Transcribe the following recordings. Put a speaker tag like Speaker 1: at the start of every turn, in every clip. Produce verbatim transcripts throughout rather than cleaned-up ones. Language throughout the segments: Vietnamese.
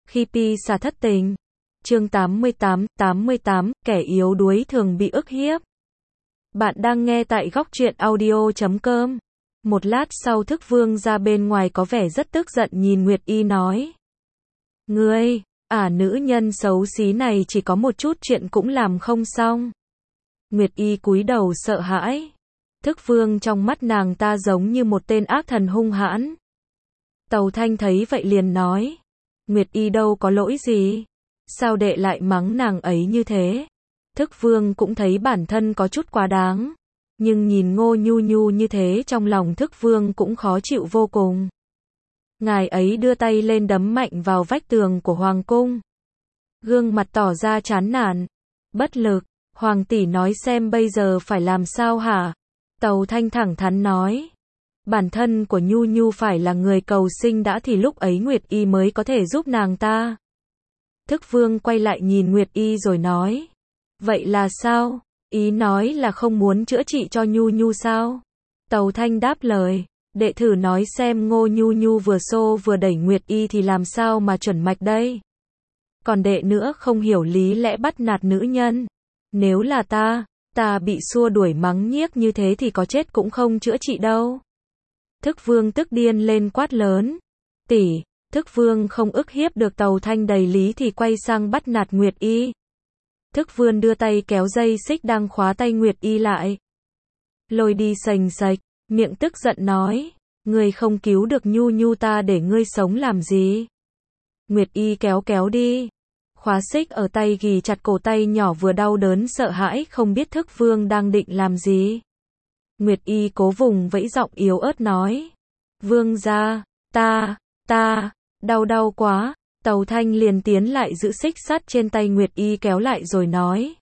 Speaker 1: Khi pi xà thất tình. Chương tám mươi tám, tám mươi tám, kẻ yếu đuối thường bị ức hiếp. Bạn đang nghe tại góc truyện audio chấm com. Một lát sau Thức Vương ra bên ngoài có vẻ rất tức giận nhìn Nguyệt Y nói. Ngươi, ả nữ nhân xấu xí này chỉ có một chút chuyện cũng làm không xong. Nguyệt Y cúi đầu sợ hãi. Thức Vương trong mắt nàng ta giống như một tên ác thần hung hãn. Tàu Thanh thấy vậy liền nói. Nguyệt Y đâu có lỗi gì. Sao đệ lại mắng nàng ấy như thế? Thức Vương cũng thấy bản thân có chút quá đáng. Nhưng nhìn Ngô Nhu Nhu như thế trong lòng Thức Vương cũng khó chịu vô cùng. Ngài ấy đưa tay lên đấm mạnh vào vách tường của Hoàng cung. Gương mặt tỏ ra chán nản. Bất lực. Hoàng tỷ nói xem bây giờ phải làm sao hả? Tàu Thanh thẳng thắn nói. Bản thân của Nhu Nhu phải là người cầu sinh đã thì lúc ấy Nguyệt Y mới có thể giúp nàng ta. Thức Vương quay lại nhìn Nguyệt Y rồi nói. Vậy là sao? Ý nói là không muốn chữa trị cho Nhu Nhu sao? Tàu Thanh đáp lời. Đệ thử nói xem Ngô Nhu Nhu vừa xô vừa đẩy Nguyệt Y thì làm sao mà chuẩn mạch đây? Còn đệ nữa không hiểu lý lẽ bắt nạt nữ nhân. Nếu là ta, ta bị xua đuổi mắng nhiếc như thế thì có chết cũng không chữa trị đâu. Thức Vương tức điên lên quát lớn. Tỷ, Thức Vương không ức hiếp được Tàu Thanh đầy lý thì quay sang bắt nạt Nguyệt Y. Thức Vương đưa tay kéo dây xích đang khóa tay Nguyệt Y lại. Lôi đi sành sạch, miệng tức giận nói. Ngươi không cứu được Nhu Nhu ta để ngươi sống làm gì? Nguyệt Y kéo kéo đi. Khóa xích ở tay ghì chặt cổ tay nhỏ vừa đau đớn sợ hãi không biết Thức Vương đang định làm gì. Nguyệt Y cố vùng vẫy giọng yếu ớt nói. Vương gia, ta, ta, đau đau quá. Tàu Thanh liền tiến lại giữ xích sắt trên tay Nguyệt Y kéo lại rồi nói.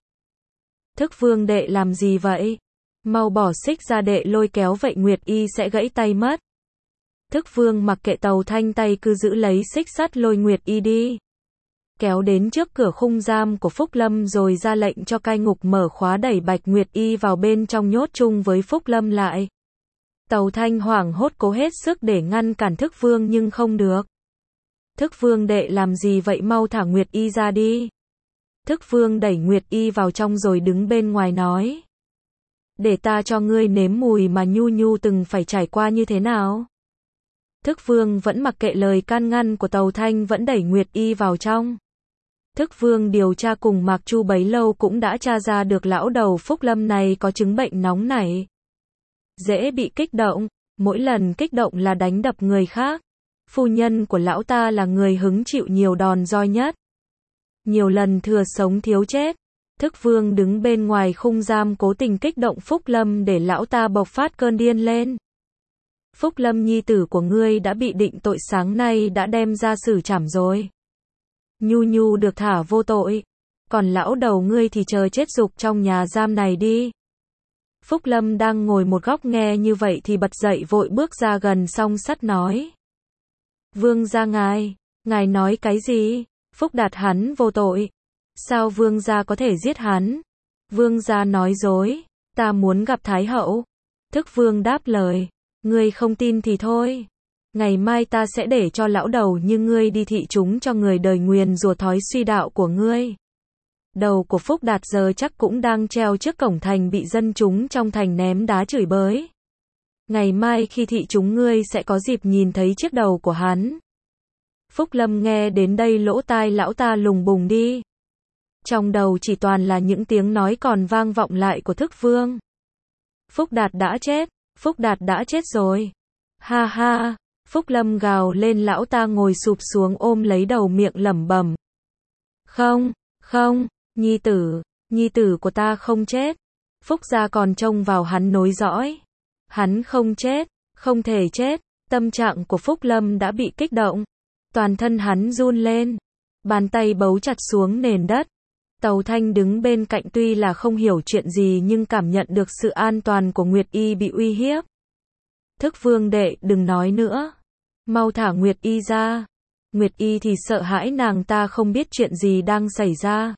Speaker 1: Thức Vương đệ làm gì vậy? Mau bỏ xích ra đệ lôi kéo vậy Nguyệt Y sẽ gãy tay mất. Thức Vương mặc kệ Tàu Thanh tay cứ giữ lấy xích sắt lôi Nguyệt Y đi. Kéo đến trước cửa khung giam của Phúc Lâm rồi ra lệnh cho cai ngục mở khóa đẩy Bạch Nguyệt Y vào bên trong nhốt chung với Phúc Lâm lại. Tàu Thanh hoảng hốt cố hết sức để ngăn cản Thức Vương nhưng không được. Thức Vương đệ làm gì vậy mau thả Nguyệt Y ra đi. Thức Vương đẩy Nguyệt Y vào trong rồi đứng bên ngoài nói. Để ta cho ngươi nếm mùi mà Nhu Nhu từng phải trải qua như thế nào. Thức Vương vẫn mặc kệ lời can ngăn của Tàu Thanh vẫn đẩy Nguyệt Y vào trong. Thức Vương điều tra cùng Mạc Chu bấy lâu cũng đã tra ra được lão đầu Phúc Lâm này có chứng bệnh nóng nảy. Dễ bị kích động, mỗi lần kích động là đánh đập người khác. Phu nhân của lão ta là người hứng chịu nhiều đòn roi nhất. Nhiều lần thừa sống thiếu chết. Thức Vương đứng bên ngoài khung giam cố tình kích động Phúc Lâm để lão ta bộc phát cơn điên lên. Phúc Lâm nhi tử của ngươi đã bị định tội sáng nay đã đem ra xử trảm rồi. Nhu Nhu được thả vô tội. Còn lão đầu ngươi thì chờ chết rục trong nhà giam này đi. Phúc Lâm đang ngồi một góc nghe như vậy thì bật dậy vội bước ra gần song sắt nói. Vương gia ngài, ngài nói cái gì? Phúc Đạt hắn vô tội. Sao vương gia có thể giết hắn? Vương gia nói dối, ta muốn gặp Thái hậu. Thức Vương đáp lời, ngươi không tin thì thôi. Ngày mai ta sẽ để cho lão đầu như ngươi đi thị chúng cho người đời nguyền rủa thói suy đạo của ngươi. Đầu của Phúc Đạt giờ chắc cũng đang treo trước cổng thành bị dân chúng trong thành ném đá chửi bới. Ngày mai khi thị chúng ngươi sẽ có dịp nhìn thấy chiếc đầu của hắn. Phúc Lâm nghe đến đây lỗ tai lão ta lùng bùng đi. Trong đầu chỉ toàn là những tiếng nói còn vang vọng lại của Thức Vương. Phúc Đạt đã chết, Phúc Đạt đã chết rồi. Ha ha, Phúc Lâm gào lên lão ta ngồi sụp xuống ôm lấy đầu miệng lẩm bẩm. Không, không, nhi tử, nhi tử của ta không chết. Phúc gia còn trông vào hắn nối dõi. Hắn không chết, không thể chết. Tâm trạng của Phúc Lâm đã bị kích động. Toàn thân hắn run lên. Bàn tay bấu chặt xuống nền đất. Tàu Thanh đứng bên cạnh tuy là không hiểu chuyện gì nhưng cảm nhận được sự an toàn của Nguyệt Y bị uy hiếp. Thức Vương đệ đừng nói nữa. Mau thả Nguyệt Y ra. Nguyệt Y thì sợ hãi nàng ta không biết chuyện gì đang xảy ra.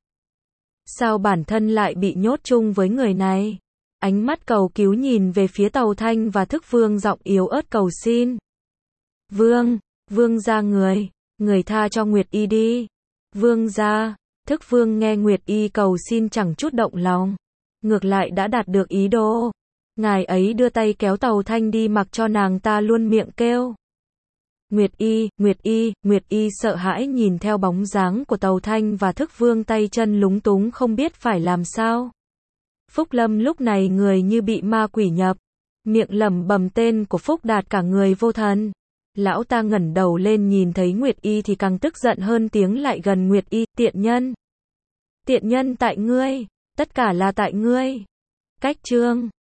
Speaker 1: Sao bản thân lại bị nhốt chung với người này? Ánh mắt cầu cứu nhìn về phía Tàu Thanh và Thức Vương giọng yếu ớt cầu xin. Vương, vương gia người, người tha cho Nguyệt Y đi. Vương gia, Thức Vương nghe Nguyệt Y cầu xin chẳng chút động lòng. Ngược lại đã đạt được ý đồ. Ngài ấy đưa tay kéo Tàu Thanh đi mặc cho nàng ta luôn miệng kêu. Nguyệt Y, Nguyệt Y, Nguyệt Y sợ hãi nhìn theo bóng dáng của Tàu Thanh và Thức Vương tay chân lúng túng không biết phải làm sao. Phúc Lâm lúc này người như bị ma quỷ nhập. Miệng lẩm bẩm tên của Phúc Đạt cả người vô thần. Lão ta ngẩng đầu lên nhìn thấy Nguyệt Y thì càng tức giận hơn tiếng lại gần Nguyệt Y, tiện nhân. Tiện nhân tại ngươi, tất cả là tại ngươi. Cách chương